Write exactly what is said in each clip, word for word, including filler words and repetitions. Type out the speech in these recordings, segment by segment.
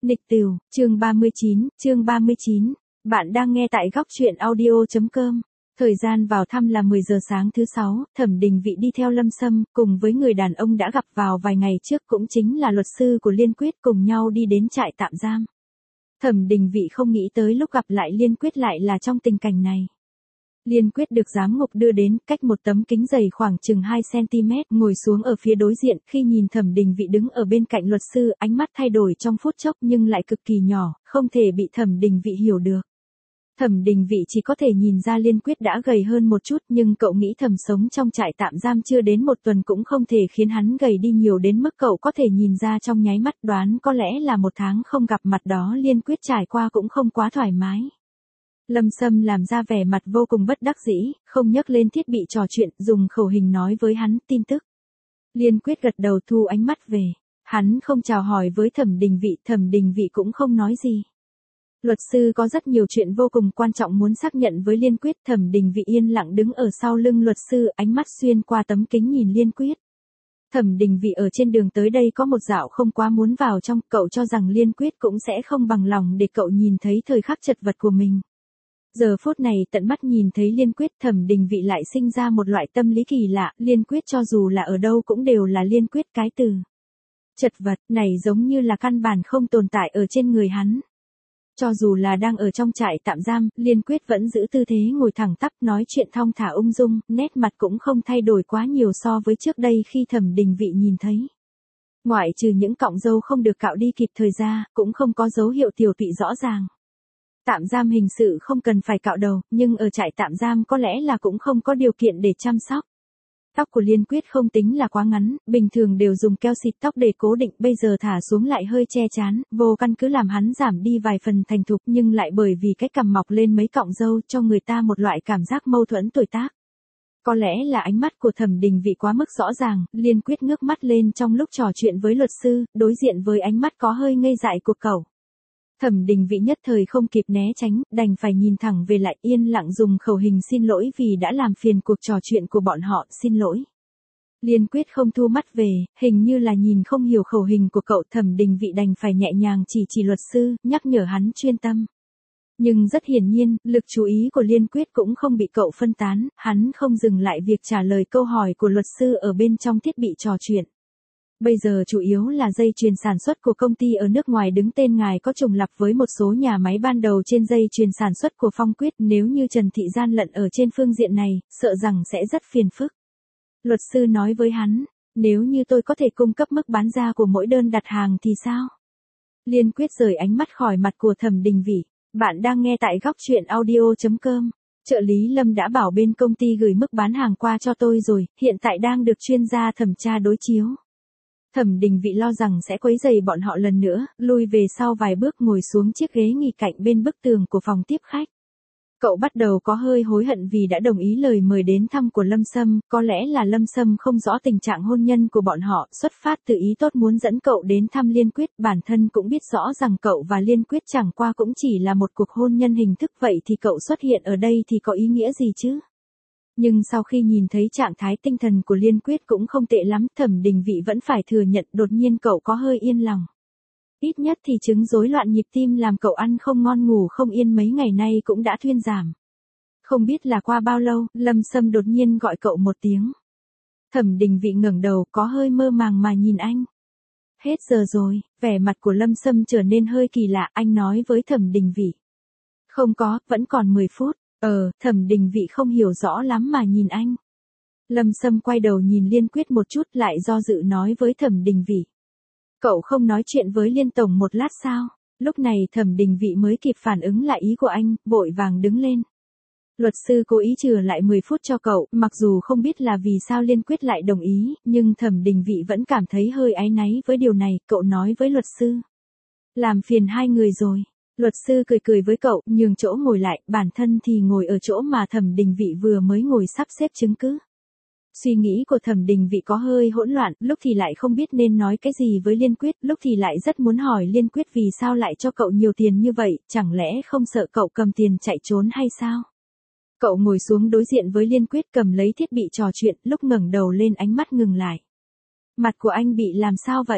Nịch Tửu, chương ba mươi chín, chương ba mươi chín. Bạn đang nghe tại góc truyện audio chấm com. Thời gian vào thăm là mười giờ sáng thứ sáu, Thẩm Đình Vị đi theo Lâm Sâm, cùng với người đàn ông đã gặp vào vài ngày trước cũng chính là luật sư của Liên Quyết cùng nhau đi đến trại tạm giam. Thẩm Đình Vị không nghĩ tới lúc gặp lại Liên Quyết lại là trong tình cảnh này. Liên Quyết được giám ngục đưa đến, cách một tấm kính dày khoảng chừng hai xăng ti mét, ngồi xuống ở phía đối diện, khi nhìn Thẩm Đình Vị đứng ở bên cạnh luật sư, ánh mắt thay đổi trong phút chốc nhưng lại cực kỳ nhỏ, không thể bị Thẩm Đình Vị hiểu được. Thẩm Đình Vị chỉ có thể nhìn ra Liên Quyết đã gầy hơn một chút, nhưng cậu nghĩ thầm sống trong trại tạm giam chưa đến một tuần cũng không thể khiến hắn gầy đi nhiều đến mức cậu có thể nhìn ra trong nháy mắt, đoán có lẽ là một tháng không gặp mặt đó Liên Quyết trải qua cũng không quá thoải mái. Lâm Sâm làm ra vẻ mặt vô cùng bất đắc dĩ, không nhấc lên thiết bị trò chuyện, dùng khẩu hình nói với hắn tin tức. Liên Quyết gật đầu thu ánh mắt về. Hắn không chào hỏi với Thẩm Đình Vị, Thẩm Đình Vị cũng không nói gì. Luật sư có rất nhiều chuyện vô cùng quan trọng muốn xác nhận với Liên Quyết, Thẩm Đình Vị yên lặng đứng ở sau lưng luật sư, ánh mắt xuyên qua tấm kính nhìn Liên Quyết. Thẩm Đình Vị ở trên đường tới đây có một dạo không quá muốn vào trong, cậu cho rằng Liên Quyết cũng sẽ không bằng lòng để cậu nhìn thấy thời khắc chật vật của mình. Giờ phút này tận mắt nhìn thấy Liên Quyết, Thẩm Đình Vị lại sinh ra một loại tâm lý kỳ lạ, Liên Quyết cho dù là ở đâu cũng đều là Liên Quyết, cái từ chật vật này giống như là căn bản không tồn tại ở trên người hắn. Cho dù là đang ở trong trại tạm giam, Liên Quyết vẫn giữ tư thế ngồi thẳng tắp, nói chuyện thong thả ung dung, nét mặt cũng không thay đổi quá nhiều so với trước đây khi Thẩm Đình Vị nhìn thấy. Ngoại trừ những cọng râu không được cạo đi kịp thời ra, cũng không có dấu hiệu tiểu tụy rõ ràng. Tạm giam hình sự không cần phải cạo đầu, nhưng ở trại tạm giam có lẽ là cũng không có điều kiện để chăm sóc. Tóc của Liên Quyết không tính là quá ngắn, bình thường đều dùng keo xịt tóc để cố định, bây giờ thả xuống lại hơi che chán, vô căn cứ làm hắn giảm đi vài phần thành thục, nhưng lại bởi vì cái cằm mọc lên mấy cọng râu cho người ta một loại cảm giác mâu thuẫn tuổi tác. Có lẽ là ánh mắt của Thẩm Đình Vị quá mức rõ ràng, Liên Quyết ngước mắt lên trong lúc trò chuyện với luật sư, đối diện với ánh mắt có hơi ngây dại của cậu. Thẩm Đình Vị nhất thời không kịp né tránh, đành phải nhìn thẳng về lại, yên lặng dùng khẩu hình xin lỗi vì đã làm phiền cuộc trò chuyện của bọn họ, xin lỗi. Liên Quyết không thu mắt về, hình như là nhìn không hiểu khẩu hình của cậu, Thẩm Đình Vị đành phải nhẹ nhàng chỉ chỉ luật sư, nhắc nhở hắn chuyên tâm. Nhưng rất hiển nhiên, lực chú ý của Liên Quyết cũng không bị cậu phân tán, hắn không dừng lại việc trả lời câu hỏi của luật sư ở bên trong thiết bị trò chuyện. Bây giờ chủ yếu là dây chuyền sản xuất của công ty ở nước ngoài đứng tên ngài có trùng lặp với một số nhà máy ban đầu trên dây chuyền sản xuất của Phong Quyết, nếu như Trần Thị gian lận ở trên phương diện này, sợ rằng sẽ rất phiền phức. Luật sư nói với hắn, nếu như tôi có thể cung cấp mức bán ra của mỗi đơn đặt hàng thì sao? Liên Quyết rời ánh mắt khỏi mặt của Thẩm Đình Vị. Bạn đang nghe tại góc truyện audio chấm com. Trợ lý Lâm đã bảo bên công ty gửi mức bán hàng qua cho tôi rồi, hiện tại đang được chuyên gia thẩm tra đối chiếu. Thẩm Đình Vị lo rằng sẽ quấy rầy bọn họ lần nữa, lui về sau vài bước ngồi xuống chiếc ghế nghỉ cạnh bên bức tường của phòng tiếp khách. Cậu bắt đầu có hơi hối hận vì đã đồng ý lời mời đến thăm của Lâm Sâm, có lẽ là Lâm Sâm không rõ tình trạng hôn nhân của bọn họ, xuất phát từ ý tốt muốn dẫn cậu đến thăm Liên Quyết, bản thân cũng biết rõ rằng cậu và Liên Quyết chẳng qua cũng chỉ là một cuộc hôn nhân hình thức, vậy thì cậu xuất hiện ở đây thì có ý nghĩa gì chứ? Nhưng sau khi nhìn thấy trạng thái tinh thần của Liên Quyết cũng không tệ lắm, Thẩm Đình Vị vẫn phải thừa nhận đột nhiên cậu có hơi yên lòng. Ít nhất thì chứng rối loạn nhịp tim làm cậu ăn không ngon ngủ không yên mấy ngày nay cũng đã thuyên giảm. Không biết là qua bao lâu, Lâm Sâm đột nhiên gọi cậu một tiếng. Thẩm Đình Vị ngẩng đầu có hơi mơ màng mà nhìn anh. Hết giờ rồi, vẻ mặt của Lâm Sâm trở nên hơi kỳ lạ, anh nói với Thẩm Đình Vị. Không có, vẫn còn mười phút. Ờ, Thẩm Đình Vị không hiểu rõ lắm mà nhìn anh. Lâm Sâm quay đầu nhìn Liên Quyết một chút lại do dự nói với Thẩm Đình Vị. Cậu không nói chuyện với Liên Tổng một lát sao? Lúc này Thẩm Đình Vị mới kịp phản ứng lại ý của anh, vội vàng đứng lên. Luật sư cố ý trừ lại mười phút cho cậu, mặc dù không biết là vì sao Liên Quyết lại đồng ý, nhưng Thẩm Đình Vị vẫn cảm thấy hơi áy náy với điều này, cậu nói với luật sư. Làm phiền hai người rồi. Luật sư cười cười với cậu, nhường chỗ ngồi lại, bản thân thì ngồi ở chỗ mà Thẩm Đình Vị vừa mới ngồi sắp xếp chứng cứ. Suy nghĩ của Thẩm Đình Vị có hơi hỗn loạn, lúc thì lại không biết nên nói cái gì với Liên Quyết, lúc thì lại rất muốn hỏi Liên Quyết vì sao lại cho cậu nhiều tiền như vậy, chẳng lẽ không sợ cậu cầm tiền chạy trốn hay sao? Cậu ngồi xuống đối diện với Liên Quyết cầm lấy thiết bị trò chuyện, lúc ngẩng đầu lên ánh mắt ngừng lại. Mặt của anh bị làm sao vậy?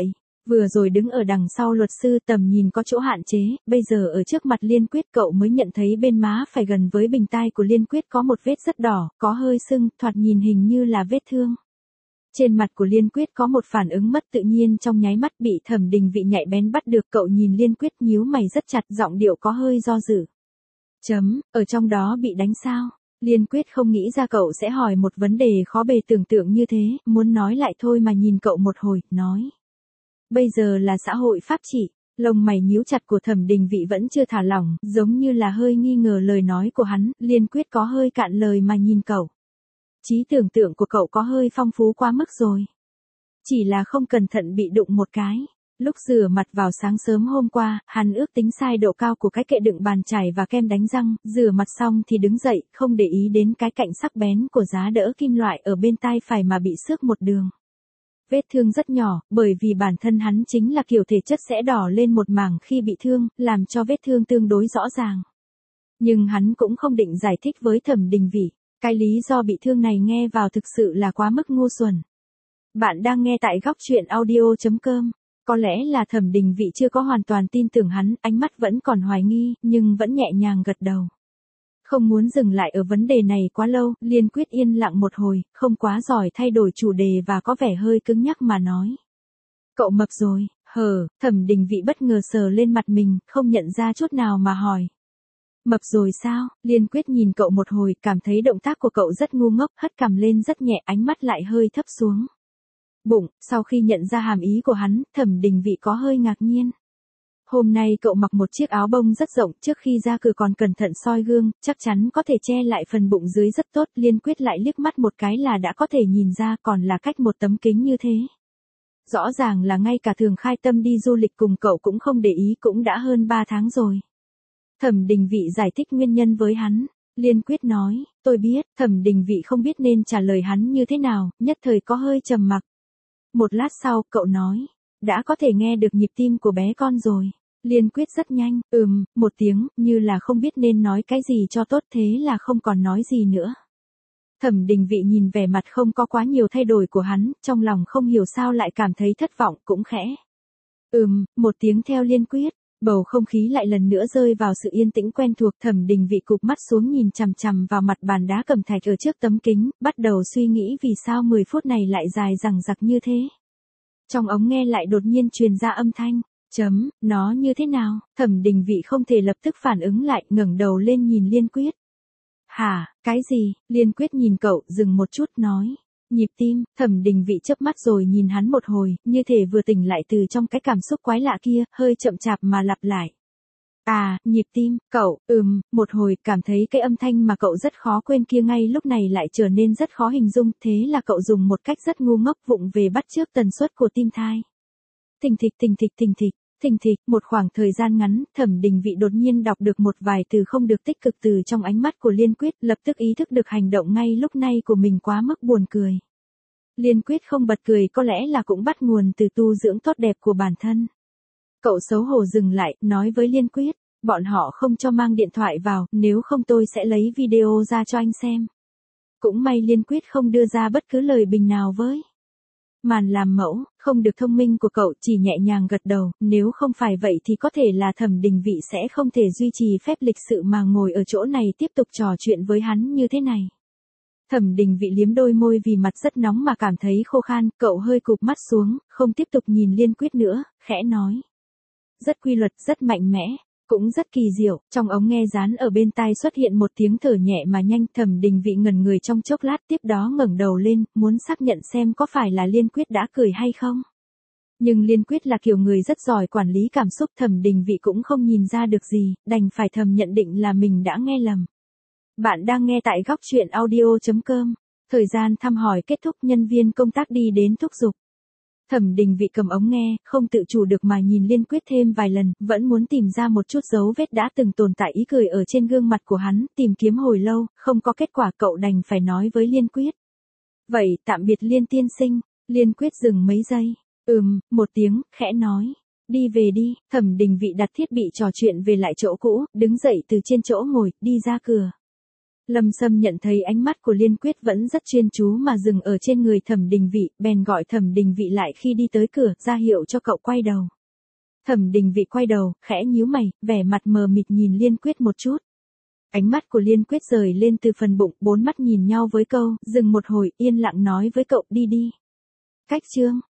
Vừa rồi đứng ở đằng sau luật sư tầm nhìn có chỗ hạn chế, bây giờ ở trước mặt Liên Quyết cậu mới nhận thấy bên má phải gần với bình tai của Liên Quyết có một vết rất đỏ, có hơi sưng, thoạt nhìn hình như là vết thương. Trên mặt của Liên Quyết có một phản ứng mất tự nhiên trong nháy mắt bị Thẩm Đình Vị nhạy bén bắt được, cậu nhìn Liên Quyết nhíu mày rất chặt, giọng điệu có hơi do dự. Chấm, ở trong đó bị đánh sao? Liên Quyết không nghĩ ra cậu sẽ hỏi một vấn đề khó bề tưởng tượng như thế, muốn nói lại thôi mà nhìn cậu một hồi, nói. Bây giờ là xã hội pháp trị, lông mày nhíu chặt của Thẩm Đình Vị vẫn chưa thả lỏng, giống như là hơi nghi ngờ lời nói của hắn, Liên Quyết có hơi cạn lời mà nhìn cậu. Trí tưởng tượng của cậu có hơi phong phú quá mức rồi. Chỉ là không cẩn thận bị đụng một cái. Lúc rửa mặt vào sáng sớm hôm qua, hắn ước tính sai độ cao của cái kệ đựng bàn chải và kem đánh răng, rửa mặt xong thì đứng dậy, không để ý đến cái cạnh sắc bén của giá đỡ kim loại ở bên tai phải mà bị xước một đường. Vết thương rất nhỏ, bởi vì bản thân hắn chính là kiểu thể chất sẽ đỏ lên một mảng khi bị thương, làm cho vết thương tương đối rõ ràng. Nhưng hắn cũng không định giải thích với Thẩm Đình Vị, cái lý do bị thương này nghe vào thực sự là quá mức ngu xuẩn. Bạn đang nghe tại góc truyện audio chấm com. Có lẽ là Thẩm Đình Vị chưa có hoàn toàn tin tưởng hắn, ánh mắt vẫn còn hoài nghi, nhưng vẫn nhẹ nhàng gật đầu. Không muốn dừng lại ở vấn đề này quá lâu, Liên Quyết yên lặng một hồi, không quá giỏi thay đổi chủ đề và có vẻ hơi cứng nhắc mà nói. Cậu mập rồi, hờ, Thẩm Đình Vị bất ngờ sờ lên mặt mình, không nhận ra chút nào mà hỏi. Mập rồi sao? Liên Quyết nhìn cậu một hồi, cảm thấy động tác của cậu rất ngu ngốc, hất cằm lên rất nhẹ, ánh mắt lại hơi thấp xuống. Bụng, sau khi nhận ra hàm ý của hắn, Thẩm Đình Vị có hơi ngạc nhiên. Hôm nay cậu mặc một chiếc áo bông rất rộng, trước khi ra cửa còn cẩn thận soi gương, chắc chắn có thể che lại phần bụng dưới rất tốt. Liên Quyết lại liếc mắt một cái là đã có thể nhìn ra, còn là cách một tấm kính như thế. Rõ ràng là ngay cả Thường Khai Tâm đi du lịch cùng cậu cũng không để ý, cũng đã hơn ba tháng rồi. Thẩm Đình Vị giải thích nguyên nhân với hắn. Liên Quyết nói, tôi biết. Thẩm Đình Vị không biết nên trả lời hắn như thế nào, nhất thời có hơi trầm mặc. Một lát sau, cậu nói, đã có thể nghe được nhịp tim của bé con rồi. Liên Quyết rất nhanh, ừm, một tiếng, như là không biết nên nói cái gì cho tốt, thế là không còn nói gì nữa. Thẩm Đình Vị nhìn vẻ mặt không có quá nhiều thay đổi của hắn, trong lòng không hiểu sao lại cảm thấy thất vọng, cũng khẽ. Ừm, một tiếng theo Liên Quyết. Bầu không khí lại lần nữa rơi vào sự yên tĩnh quen thuộc. Thẩm Đình Vị cụp mắt xuống nhìn chằm chằm vào mặt bàn đá cẩm thạch ở trước tấm kính, bắt đầu suy nghĩ vì sao mười phút này lại dài dằng dặc như thế. Trong ống nghe lại đột nhiên truyền ra âm thanh, chấm, nó như thế nào? Thẩm Đình Vị không thể lập tức phản ứng lại, ngẩng đầu lên nhìn Liên Quyết. Hả, cái gì? Liên Quyết nhìn cậu, dừng một chút, nói. Nhịp tim. Thẩm Đình Vị chớp mắt rồi nhìn hắn một hồi, như thể vừa tỉnh lại từ trong cái cảm xúc quái lạ kia, hơi chậm chạp mà lặp lại. À, nhịp tim, cậu, ừm, một hồi, cảm thấy cái âm thanh mà cậu rất khó quên kia ngay lúc này lại trở nên rất khó hình dung, thế là cậu dùng một cách rất ngu ngốc vụng về bắt chước tần suất của tim thai. Thình thịch thình thịch thình thịch. Thình thịch, một khoảng thời gian ngắn, Thẩm Đình Vị đột nhiên đọc được một vài từ không được tích cực từ trong ánh mắt của Liên Quyết, lập tức ý thức được hành động ngay lúc này của mình quá mức buồn cười. Liên Quyết không bật cười có lẽ là cũng bắt nguồn từ tu dưỡng tốt đẹp của bản thân. Cậu xấu hổ dừng lại, nói với Liên Quyết, bọn họ không cho mang điện thoại vào, nếu không tôi sẽ lấy video ra cho anh xem. Cũng may Liên Quyết không đưa ra bất cứ lời bình nào với màn làm mẫu, không được thông minh của cậu, chỉ nhẹ nhàng gật đầu, nếu không phải vậy thì có thể là Thẩm Đình Vị sẽ không thể duy trì phép lịch sự mà ngồi ở chỗ này tiếp tục trò chuyện với hắn như thế này. Thẩm Đình Vị liếm đôi môi vì mặt rất nóng mà cảm thấy khô khan, cậu hơi cụp mắt xuống, không tiếp tục nhìn Liên Quyết nữa, khẽ nói. Rất quy luật, rất mạnh mẽ, cũng rất kỳ diệu. Trong ống nghe dán ở bên tai xuất hiện một tiếng thở nhẹ mà nhanh. Thẩm Đình Vị ngẩn người trong chốc lát, tiếp đó ngẩng đầu lên, muốn xác nhận xem có phải là Liên Quyết đã cười hay không. Nhưng Liên Quyết là kiểu người rất giỏi quản lý cảm xúc, Thẩm Đình Vị cũng không nhìn ra được gì, đành phải thầm nhận định là mình đã nghe lầm. Bạn đang nghe tại góc truyện audio chấm com. Thời gian thăm hỏi kết thúc, nhân viên công tác đi đến thúc giục. Thẩm Đình Vị cầm ống nghe, không tự chủ được mà nhìn Liên Quyết thêm vài lần, vẫn muốn tìm ra một chút dấu vết đã từng tồn tại ý cười ở trên gương mặt của hắn, tìm kiếm hồi lâu, không có kết quả, cậu đành phải nói với Liên Quyết. Vậy, tạm biệt Liên tiên sinh. Liên Quyết dừng mấy giây. Ừm, một tiếng, khẽ nói. Đi về đi. Thẩm Đình Vị đặt thiết bị trò chuyện về lại chỗ cũ, đứng dậy từ trên chỗ ngồi, đi ra cửa. Lâm Sâm nhận thấy ánh mắt của Liên Quyết vẫn rất chuyên chú mà dừng ở trên người Thẩm Đình Vị, bèn gọi Thẩm Đình Vị lại khi đi tới cửa, ra hiệu cho cậu quay đầu. Thẩm Đình Vị quay đầu, khẽ nhíu mày, vẻ mặt mờ mịt nhìn Liên Quyết một chút. Ánh mắt của Liên Quyết rời lên từ phần bụng, bốn mắt nhìn nhau với câu, dừng một hồi, yên lặng nói với cậu, đi đi. Cách chương